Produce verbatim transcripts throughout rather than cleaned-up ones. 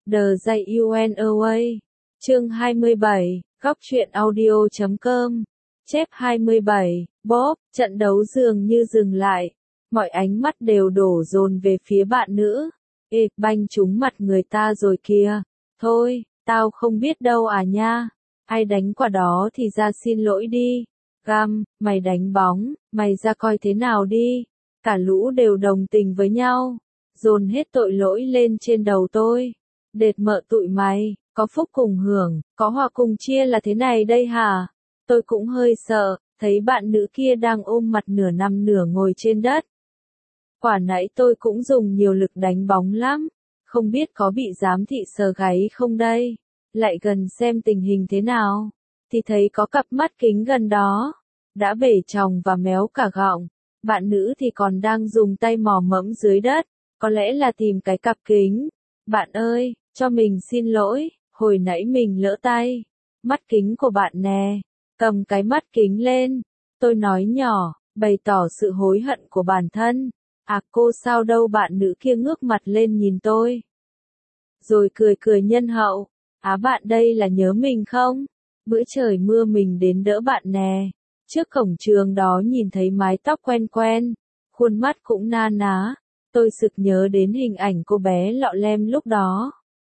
The J U N A Way. Chương hai mươi bảy, góc truyện audio chấm com. Chép hai mươi bảy, Bob, trận đấu dường như dừng lại. Mọi ánh mắt đều đổ dồn về phía bạn nữ. Ê, banh trúng mặt người ta rồi kìa. Thôi, tao không biết đâu à nha. Ai đánh quả đó thì ra xin lỗi đi. Gam, mày đánh bóng, mày ra coi thế nào đi. Cả lũ đều đồng tình với nhau. Dồn hết tội lỗi lên trên đầu tôi. Đệt mợ tụi mày, có phúc cùng hưởng, có hòa cùng chia là thế này đây hả? Tôi cũng hơi sợ, thấy bạn nữ kia đang ôm mặt nửa nằm nửa ngồi trên đất. Quả nãy tôi cũng dùng nhiều lực đánh bóng lắm, không biết có bị giám thị sờ gáy không đây. Lại gần xem tình hình thế nào, thì thấy có cặp mắt kính gần đó, đã bể tròng và méo cả gọng. Bạn nữ thì còn đang dùng tay mò mẫm dưới đất, có lẽ là tìm cái cặp kính. Bạn ơi, cho mình xin lỗi, hồi nãy mình lỡ tay. Mắt kính của bạn nè, cầm cái mắt kính lên. Tôi nói nhỏ, bày tỏ sự hối hận của bản thân. À cô sao đâu, bạn nữ kia ngước mặt lên nhìn tôi. Rồi cười cười nhân hậu. Á bạn đây là nhớ mình không? Bữa trời mưa mình đến đỡ bạn nè. Trước cổng trường đó nhìn thấy mái tóc quen quen, khuôn mắt cũng na ná. Tôi sực nhớ đến hình ảnh cô bé lọ lem lúc đó.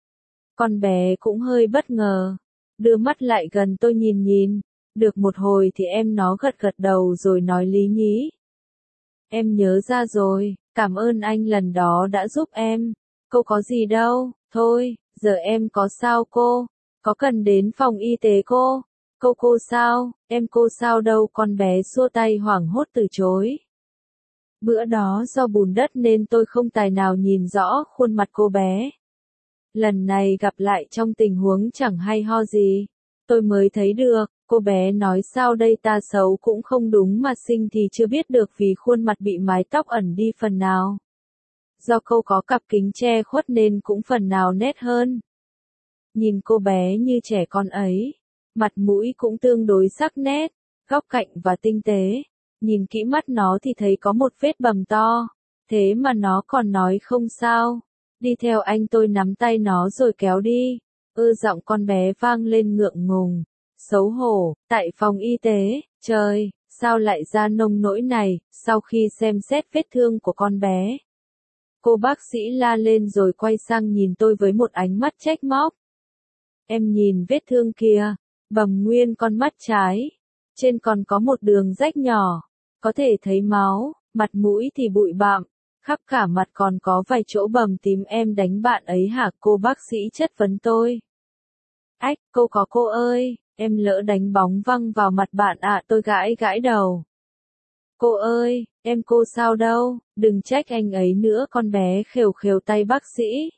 Con bé cũng hơi bất ngờ, đưa mắt lại gần tôi nhìn nhìn. Được một hồi thì em nó gật gật đầu rồi nói lý nhí. Em nhớ ra rồi, cảm ơn anh lần đó đã giúp em. Cô có gì đâu, thôi, giờ em có sao cô? Có cần đến phòng y tế cô? Cô cô sao? Em cô sao đâu, con bé xua tay hoảng hốt từ chối. Bữa đó do bùn đất nên tôi không tài nào nhìn rõ khuôn mặt cô bé. Lần này gặp lại trong tình huống chẳng hay ho gì, tôi mới thấy được. Cô bé nói sao đây, ta xấu cũng không đúng mà xinh thì chưa biết được, vì khuôn mặt bị mái tóc ẩn đi phần nào. Do cô có cặp kính che khuất nên cũng phần nào nét hơn. Nhìn cô bé như trẻ con ấy, mặt mũi cũng tương đối sắc nét, góc cạnh và tinh tế. Nhìn kỹ mắt nó thì thấy có một vết bầm to, thế mà nó còn nói không sao. Đi theo anh, tôi nắm tay nó rồi kéo đi. Ư giọng con bé vang lên ngượng ngùng, xấu hổ. Tại phòng y tế, trời, sao lại ra nông nỗi này? Sau khi xem xét vết thương của con bé, cô bác sĩ la lên rồi quay sang nhìn tôi với một ánh mắt trách móc. Em nhìn vết thương kìa, bầm nguyên con mắt trái, trên còn có một đường rách nhỏ, có thể thấy máu, mặt mũi thì bụi bặm, khắp cả mặt còn có vài chỗ bầm tím. Em đánh bạn ấy hả? Cô bác sĩ chất vấn tôi. Ách, cô có cô ơi, em lỡ đánh bóng văng vào mặt bạn ạ. À, tôi gãi gãi đầu. Cô ơi, em cô sao đâu, đừng trách anh ấy nữa. Con bé khều khều tay bác sĩ,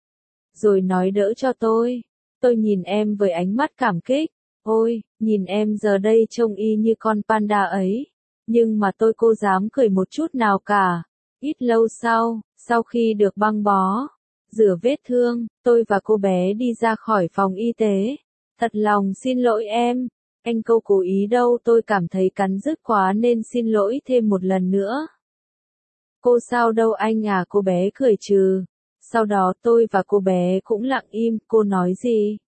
rồi nói đỡ cho tôi. Tôi nhìn em với ánh mắt cảm kích. Ôi, nhìn em giờ đây trông y như con panda ấy. Nhưng mà tôi cô dám cười một chút nào cả. Ít lâu sau, sau khi được băng bó, rửa vết thương, tôi và cô bé đi ra khỏi phòng y tế. Thật lòng xin lỗi em, anh câu cố ý đâu, tôi cảm thấy cắn rứt quá nên xin lỗi thêm một lần nữa. Cô sao đâu anh à? Cô bé cười trừ. Sau đó tôi và cô bé cũng lặng im. Cô nói gì?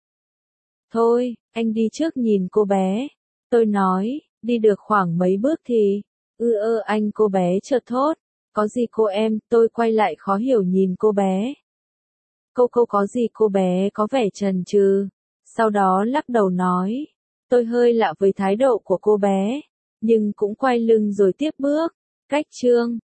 Thôi, anh đi trước nhìn cô bé. Tôi nói, đi được khoảng mấy bước thì, ư ơ anh. Cô bé chợt thốt, có gì cô em? Tôi quay lại khó hiểu nhìn cô bé. Cô cô có gì? Cô bé có vẻ chần chừ, sau đó lắc đầu nói. Tôi hơi lạ với thái độ của cô bé, nhưng cũng quay lưng rồi tiếp bước. Cách chương